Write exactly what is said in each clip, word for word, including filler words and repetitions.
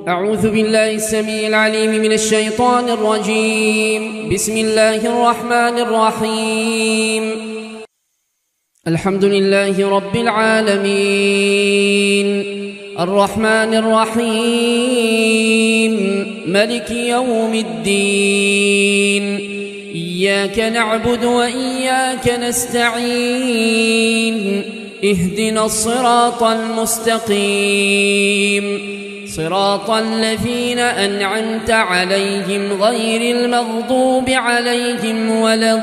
أعوذ بالله السميع العليم من الشيطان الرجيم. بسم الله الرحمن الرحيم. الحمد لله رب العالمين، الرحمن الرحيم، ملك يوم الدين. إياك نعبد وإياك نستعين. اهدنا الصراط المستقيم، صراط الذين أنعمت عليهم غير المغضوب عليهم ولا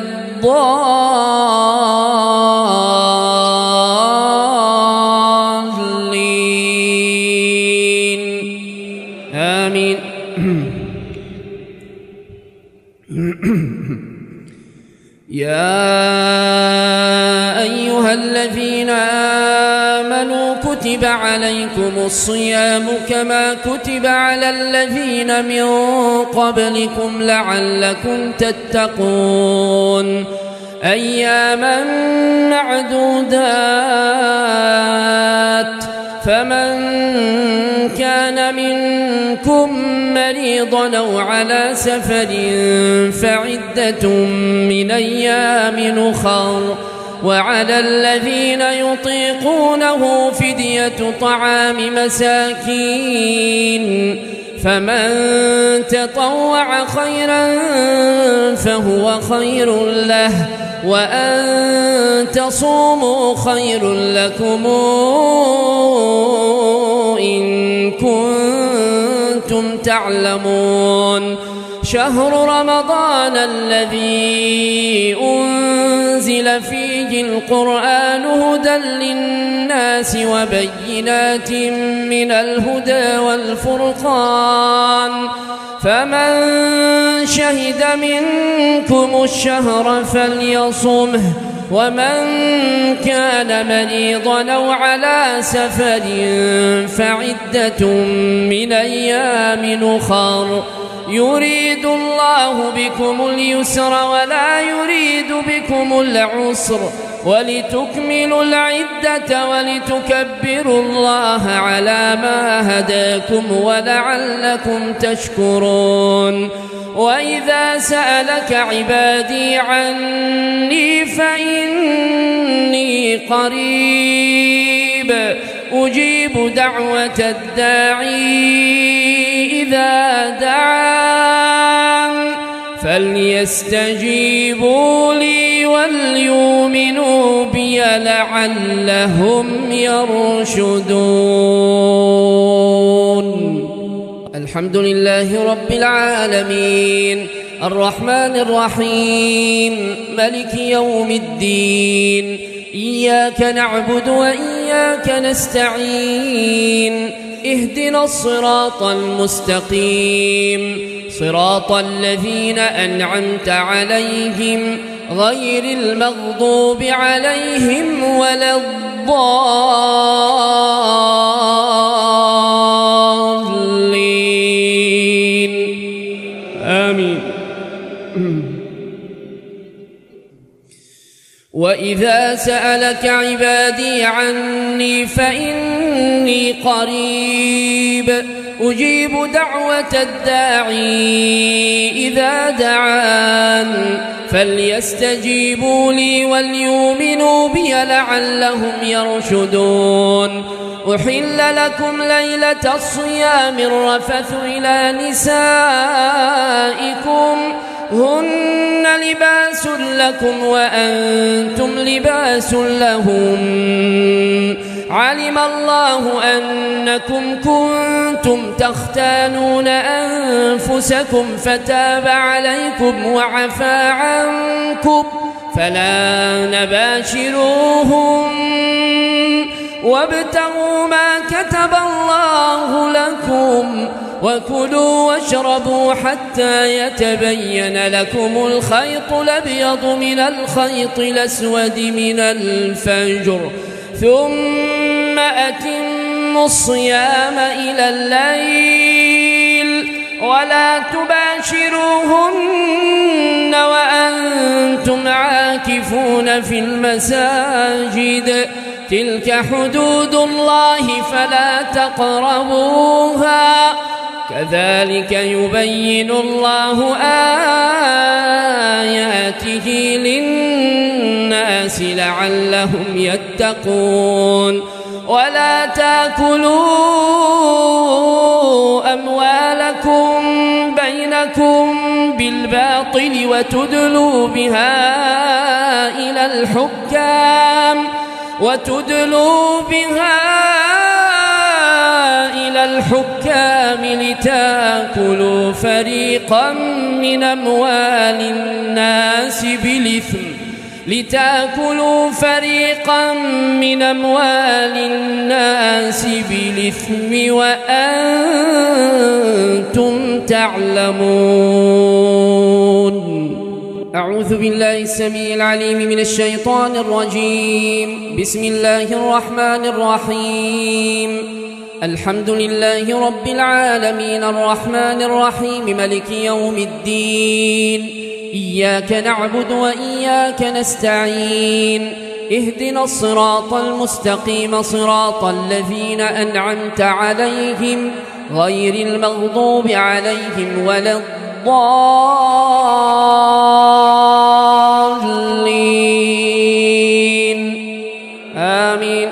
الضالين. آمين. يا أيها الذين آمنوا كتب عليكم الصيام كما كتب على الذين من قبلكم لعلكم تتقون، أياما معدودات. فمن كان منكم مريضا أو على سفر فعدة من أيام أخر، وعلى الذين يطيقونه فدية طعام مساكين، فمن تطوع خيرا فهو خير له، وأن تصوموا خير لكم إن كنتم تعلمون. شهر رمضان الذي أنزل فيه القرآن هدى للناس وبينات من الهدى والفرقان، فمن شهد منكم الشهر فليصمه، ومن كان مريضا أو على سفر فعدة من أيام أخر، يريد الله بكم اليسر ولا يريد بكم العسر، ولتكملوا العدة ولتكبروا الله على ما هداكم ولعلكم تشكرون. وإذا سألك عبادي عني فإني قريب أجيب دعوة الداعي إذا دعان، فليستجيبوا لي وليؤمنوا بي لعلهم يرشدون. الحمد لله رب العالمين، الرحمن الرحيم، ملك يوم الدين. إياك نعبد وإياك نستعين. اهدنا الصراط المستقيم، صراط الذين أنعمت عليهم غير المغضوب عليهم ولا الضالين. آمين. وإذا سألك عبادي عني فإني قريب أجيب دعوة الداعي إذا دعان، فليستجيبوا لي وليؤمنوا بي لعلهم يرشدون. أحل لكم ليلة الصيام الرفث إلى نسائكم هن لباس لكم وأنتم لباس لهم، علم الله أنكم كنتم تختانون أنفسكم فتاب عليكم وعفى عنكم، فلا نباشروهم وابتغوا ما كتب الله لكم، وكلوا واشربوا حتى يتبين لكم الخيط الأبيض من الخيط الأسود من الفجر، ثم أتموا الصيام إلى الليل ولا تباشروهن وأنتم عاكفون في المساجد، تلك حدود الله فلا تقربوها، كذلك يبين الله آياته للناس لعلهم يتقون. ولا تأكلوا أموالكم بينكم بالباطل وتدلوا بها إلى الحكام وتدلوا بها إلى الحكام لتأكلوا فريقا من أموال الناس بالإثم لتأكلوا فريقا من أموال الناس بالإثم وأنتم تعلمون. أعوذ بالله السميع العليم من الشيطان الرجيم. بسم الله الرحمن الرحيم. الحمد لله رب العالمين الرحمن الرحيم ملك يوم الدين. إياك نعبد وإياك نستعين. اهدنا الصراط المستقيم صراط الذين أنعمت عليهم غير المغضوب عليهم ولا الضالين. آمين.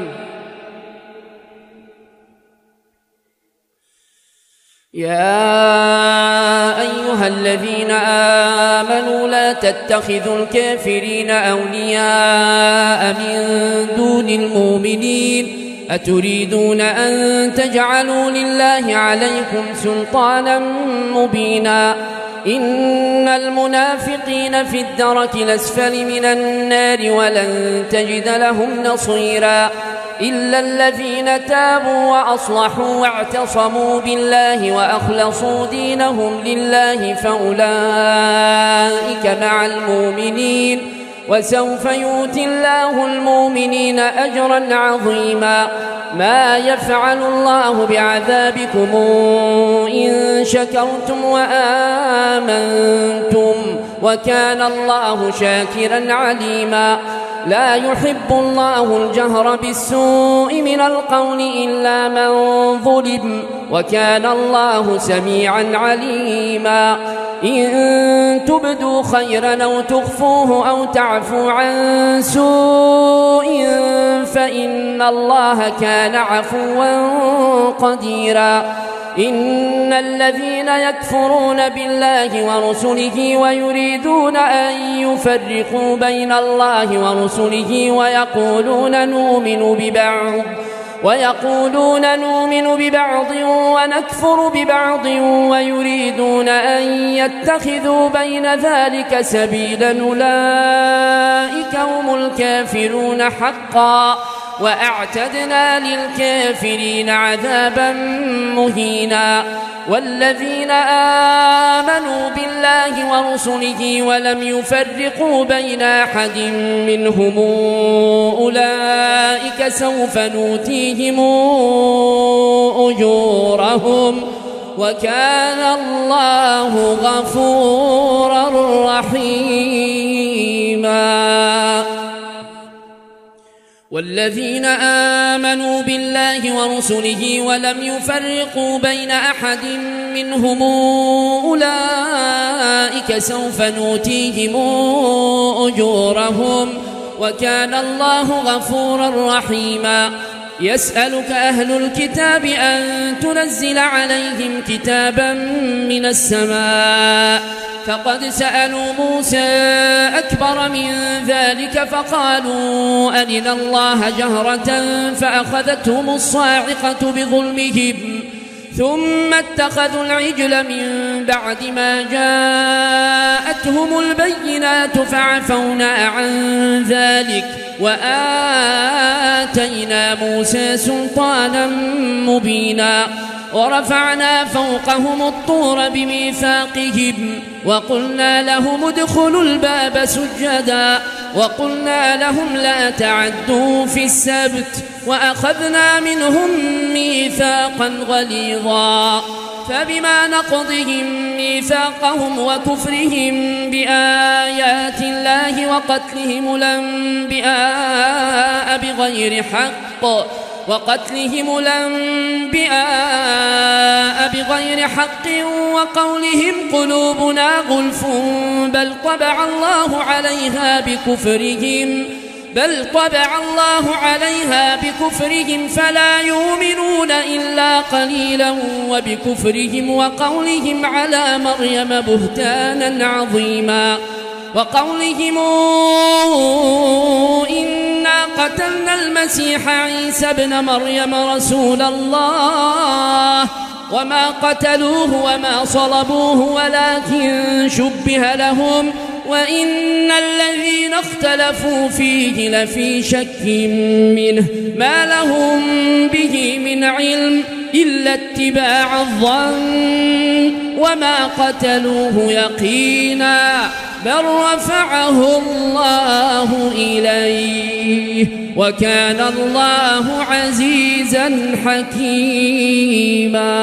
يا أيها الذين آمنوا لا تتخذوا الكافرين أولياء من دون المؤمنين أتريدون أن تجعلوا لله عليكم سلطانا مبينا. إن المنافقين في الدرك الأسفل من النار ولن تجد لهم نصيرا إلا الذين تابوا وأصلحوا واعتصموا بالله وأخلصوا دينهم لله فأولئك مع المؤمنين وسوف يؤتي الله المؤمنين أجرا عظيما. ما يفعل الله بعذابكم إن شكرتم وآمنتم وكان الله شاكرا عليما. لا يحب الله الجهر بالسوء من القول إلا من ظلم وكان الله سميعا عليما. إن تبدوا خيرا أو تخفوه أو تعفوا عن سوء فإن الله كان عفوا قديرا. إن الذين يكفرون بالله ورسله ويريدون أن يفرقوا بين الله ورسله ويقولون نؤمن ببعض ويقولون نؤمن ببعض ونكفر ببعض ويريدون أن يتخذوا بين ذلك سبيلا أولئك هم الكافرون حقا وأعتدنا للكافرين عذابا مهينا. والذين آمنوا بالله ورسله ولم يفرقوا بين أحد منهم أولئك سوف نؤتيهم أجورهم وكان الله غفورا رحيما. والذين آمنوا بالله ورسله ولم يفرقوا بين أحد منهم أولئك سوف نؤتيهم أجورهم وكان الله غفورا رحيما. يسألك أهل الكتاب أن تنزل عليهم كتابا من السماء فقد سألوا موسى أكبر من ذلك فقالوا أرنا الله جهرة فأخذتهم الصاعقة بظلمهم ثم اتخذوا العجل من بعد ما جاءتهم البينات فعفونا عن ذلك وآتينا موسى سلطانا مبينا. ورفعنا فوقهم الطور بميثاقهم وقلنا لهم ادخلوا الباب سجدا وقلنا لهم لا تعدوا في السبت وأخذنا منهم ميثاقا غليظا. فبما نقضهم ميثاقهم وكفرهم بآيات الله وقتلهم الأنبياء بغير حق وقتلهم الأنبياء بغير حق وقولهم قلوبنا غلف بل طبع الله عليها بكفرهم بل طبع الله عليها بكفرهم فلا يؤمنون إلا قليلا وبكفرهم وقولهم على مريم بهتانا عظيما وقولهم إنا قتلنا المسيح عيسى ابن مريم رسول الله وما قتلوه وما صلبوه ولكن شبه لهم وإن الذين اختلفوا فيه لفي شك منه ما لهم به من علم إلا اتباع الظن وما قتلوه يقينا بل رفعه الله إليه وكان الله عزيزا حكيما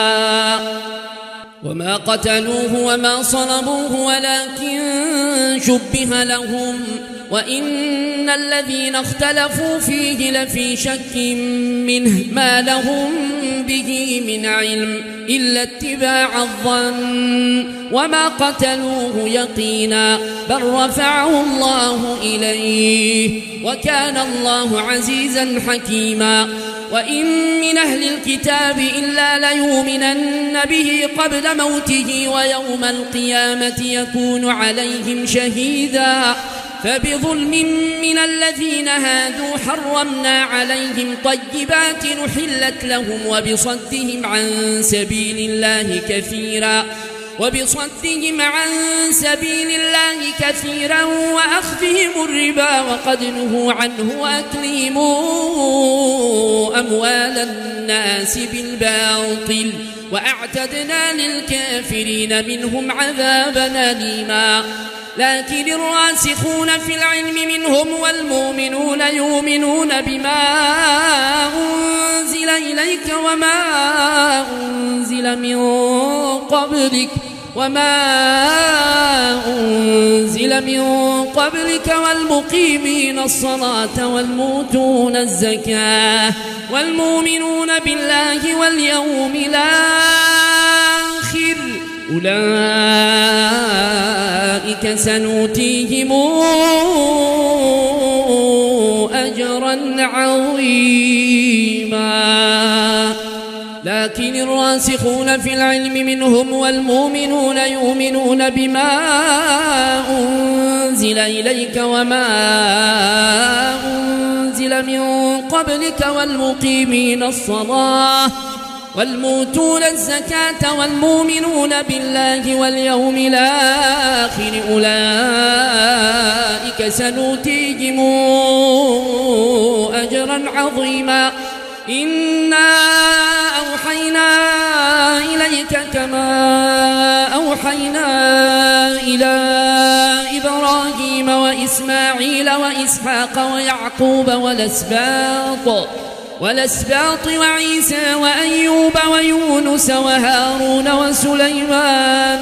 وما قتلوه وما صلبوه ولكن شبه لهم وإن الذين اختلفوا فيه لفي شك منه ما لهم به من علم إلا اتباع الظن وما قتلوه يقينا بل رفعه الله إليه وكان الله عزيزا حكيما وإن من أهل الكتاب إلا ليؤمنن به قبل موته ويوم القيامة يكون عليهم شهيدا فبظلم من الذين هادوا حرمنا عليهم طيبات نحلت لهم وبصدهم عن سبيل الله كثيرا وبصدهم عن سبيل الله كثيرا وأخذهم الربا وقد نهوا عنه وأكلهم أموال الناس بالباطل وأعتدنا للكافرين منهم عذابا أليما لكن الراسخون في العلم منهم والمؤمنون يؤمنون بما أنزل إليك وما أنزل من قبلك وما أنزل من قبلك والمقيمين الصلاة والمؤتون الزكاة والمؤمنون بالله واليوم الآخر أولئك سنؤتيهم أجرا عظيما لكن الراسخون في العلم منهم والمؤمنون يؤمنون بما أنزل إليك وما أنزل من قبلك والمقيمين الصلاة والمؤتون الزكاة والمؤمنون بالله واليوم الآخر أولئك سنؤتيهم أجرا عظيما إنا أوحينا إليك كما أوحينا إلى إبراهيم وإسماعيل وإسحاق ويعقوب والأسباط والأسباط وعيسى وأيوب ويونس وهارون وسليمان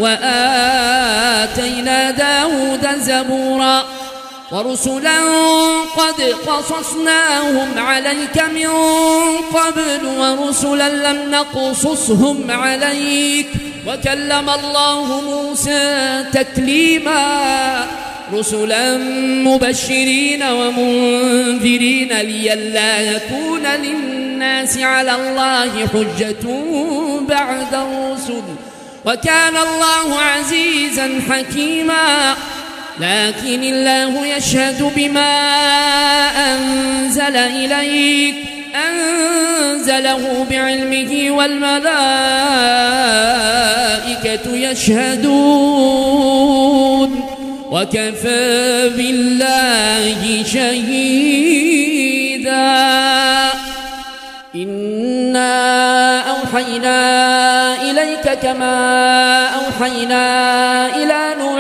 وآتينا داود زبورا ورسلا قد قصصناهم عليك من قبل ورسلا لم نقصصهم عليك وكلم الله موسى تكليما رسلا مبشرين ومنذرين لئلا يكون للناس على الله حجة بعد الرسل وكان الله عزيزا حكيما لكن الله يشهد بما أنزل إليك أنزله بعلمه والملائكة يشهدون وكفى بالله شهيدا إنا أوحينا إليك كما أوحينا إلى نوح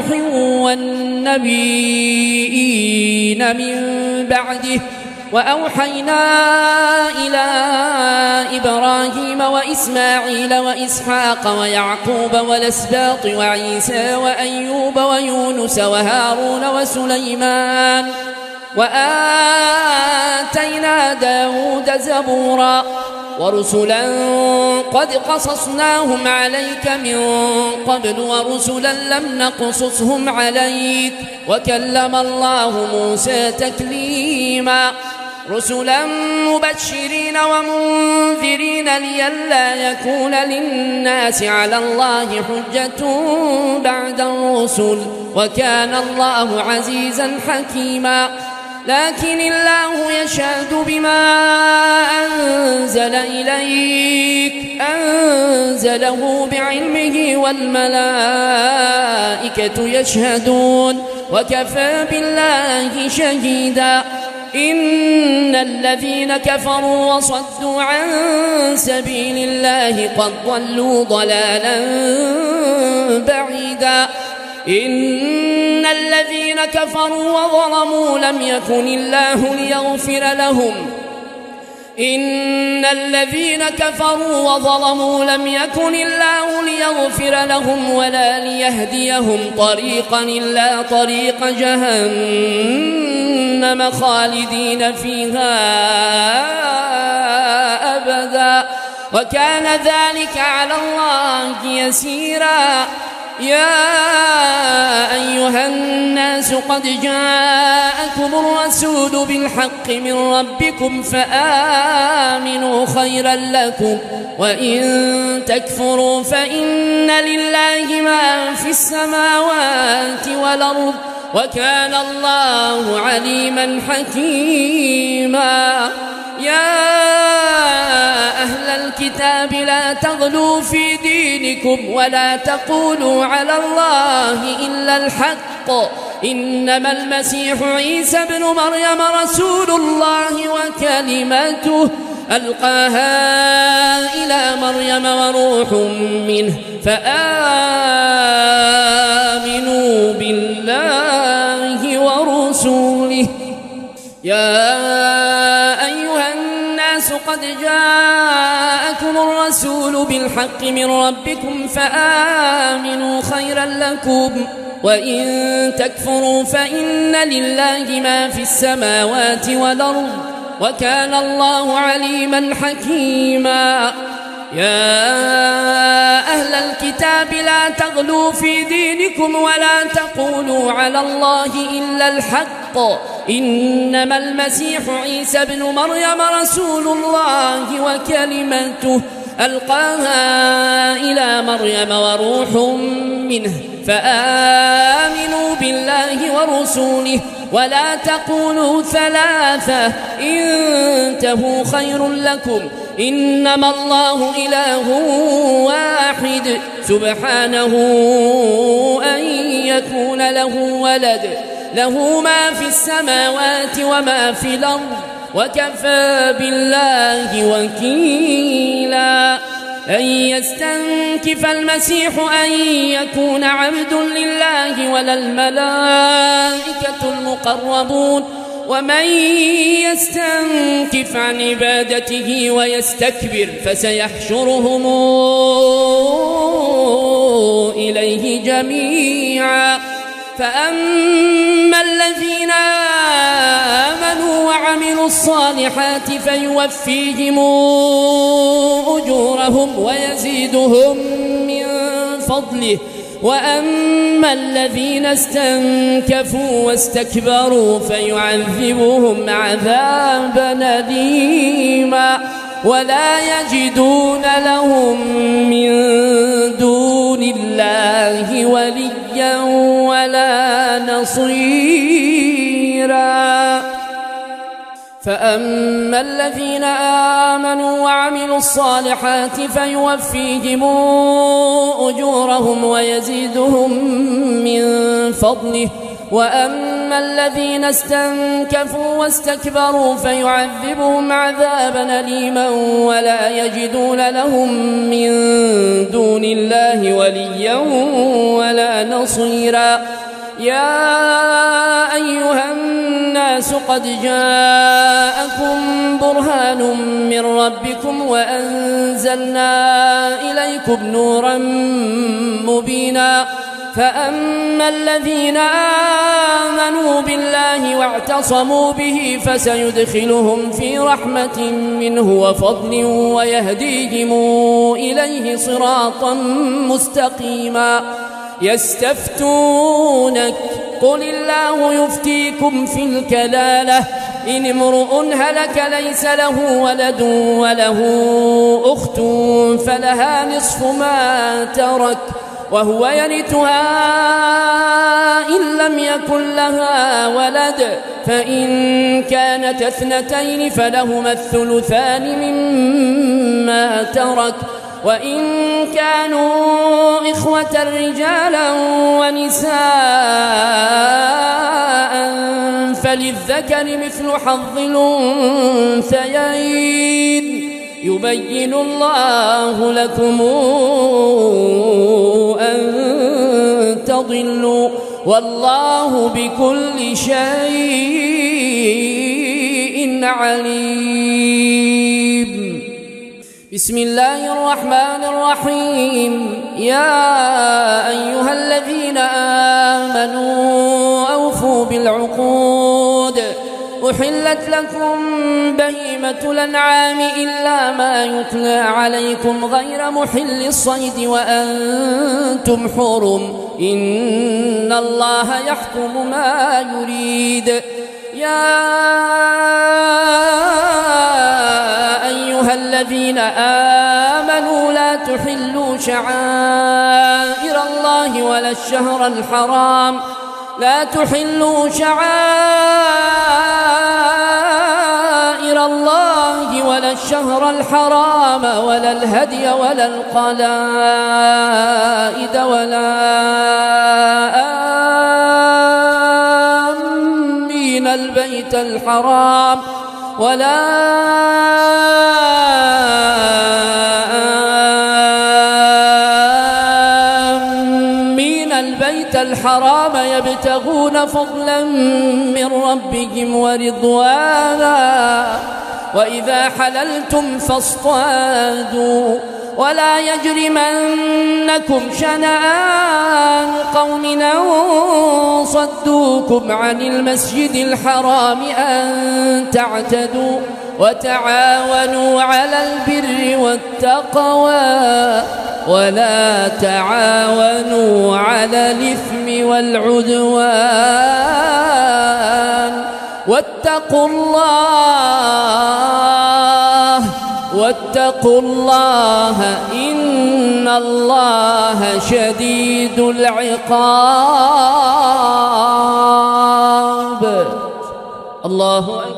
والنبيين من بعده وأوحينا إلى إبراهيم وإسماعيل وإسحاق ويعقوب والأسباط وعيسى وأيوب ويونس وهارون وسليمان وآتينا داود زبورا ورسلا قد قصصناهم عليك من قبل ورسلا لم نقصصهم عليك وكلم الله موسى تكليما رسلا مبشرين ومنذرين لئلا يكون للناس على الله حجة بعد الرسل وكان الله عزيزا حكيما لكن الله يشهد بما أنزل إليك أنزله بعلمه والملائكة يشهدون وكفى بالله شهيدا إن الذين كفروا وصدوا عن سبيل الله قد ضلوا ضلالا بعيدا إن الذين كفروا وظلموا لم يكن الله ليغفر لهم إن الذين كفروا وظلموا لم يكن الله ليغفر لهم ولا ليهديهم طريقا إلا طريق جهنم خالدين فيها أبدا وكان ذلك على الله يسيرا يا أيها الناس قد جاءكم الرسول بالحق من ربكم فآمنوا خيرا لكم وإن تكفروا فإن لله ما في السماوات والأرض وكان الله عليما حكيما يا أهل الكتاب لا تغلوا في دينكم ولا تقولوا على الله إلا الحق إنما المسيح عيسى ابن مريم رسول الله وكلمته ألقاها إلى مريم وروح منه فآمنوا بالله ورسوله يا أيها الناس قد جاءكم الرسول بالحق من ربكم فآمنوا خيرا لكم وإن تكفروا فإن لله ما في السماوات والأرض وكان الله عليما حكيما يا أهل الكتاب لا تغلوا في دينكم ولا تقولوا على الله إلا الحق إنما المسيح عيسى ابن مريم رسول الله وكلمته ألقاها إلى مريم وروح منه فآمنوا بالله ورسوله ولا تقولوا ثلاثة انتهوا خير لكم إنما الله إله واحد سبحانه أن يكون له ولد له ما في السماوات وما في الأرض وكفى بالله وكيلا أن يستنكف المسيح أن يكون عبد لله ولا الملائكة المقربون ومن يستنكف عن عبادته ويستكبر فسيحشرهم إليه جميعا فأما الذين آمنوا وعملوا الصالحات فيوفيهم أجورهم ويزيدهم من فضله وأما الذين استنكفوا واستكبروا فيعذبهم عذابا أليما ولا يجدون لهم من دون الله وليا ولا نصيرا فأما الذين آمنوا وعملوا الصالحات فيوفيهم أجورهم ويزيدهم من فضله وأما الذين استنكفوا واستكبروا فيعذبهم عذابا أليما ولا يجدون لهم من دون الله وليا ولا نصيرا يا أيها الناس قد جاءكم برهان من ربكم وأنزلنا إليكم نورا مبينا فأما الذين آمنوا بالله واعتصموا به فسيدخلهم في رحمة منه وفضل ويهديهم إليه صراطا مستقيما. يستفتونك قل الله يفتيكم في الكلالة إن امرؤ هلك ليس له ولد وله أخت فلها نصف ما ترك وهو يرثها إن لم يكن لها ولد فإن كانت اثنتين فلهما الثلثان مما ترك وإن كانوا إخوة رجالا ونساء فللذكر مثل حظ الأنثيين يبين الله لكم أن تضلوا والله بكل شيء عليم. بسم الله الرحمن الرحيم. يا أيها الذين آمنوا أوفوا بالعقود أحلت لكم بهيمة الأنعام إلا ما يتلى عليكم غير محل الصيد وأنتم حرم إن الله يحكم ما يريد. يا أيها الذين آمنوا لا تحلوا شعائر الله ولا الشهر الحرام لا تحلوا شعائر الله ولا الشهر الحرام ولا الهدي ولا القلائد ولا آمين البيت الحرام ولا آمين البيت الحرام يبتغون فضلا من ربهم ورضوانا وإذا حللتم فاصطادوا ولا يجرمنكم شنآن قوم أن صدوكم عن المسجد الحرام أن تعتدوا وتعاونوا على البر والتقوى ولا تعاونوا على الإثم والعدوان واتقوا الله واتقوا الله إن الله شديد العقاب. الله أكبر.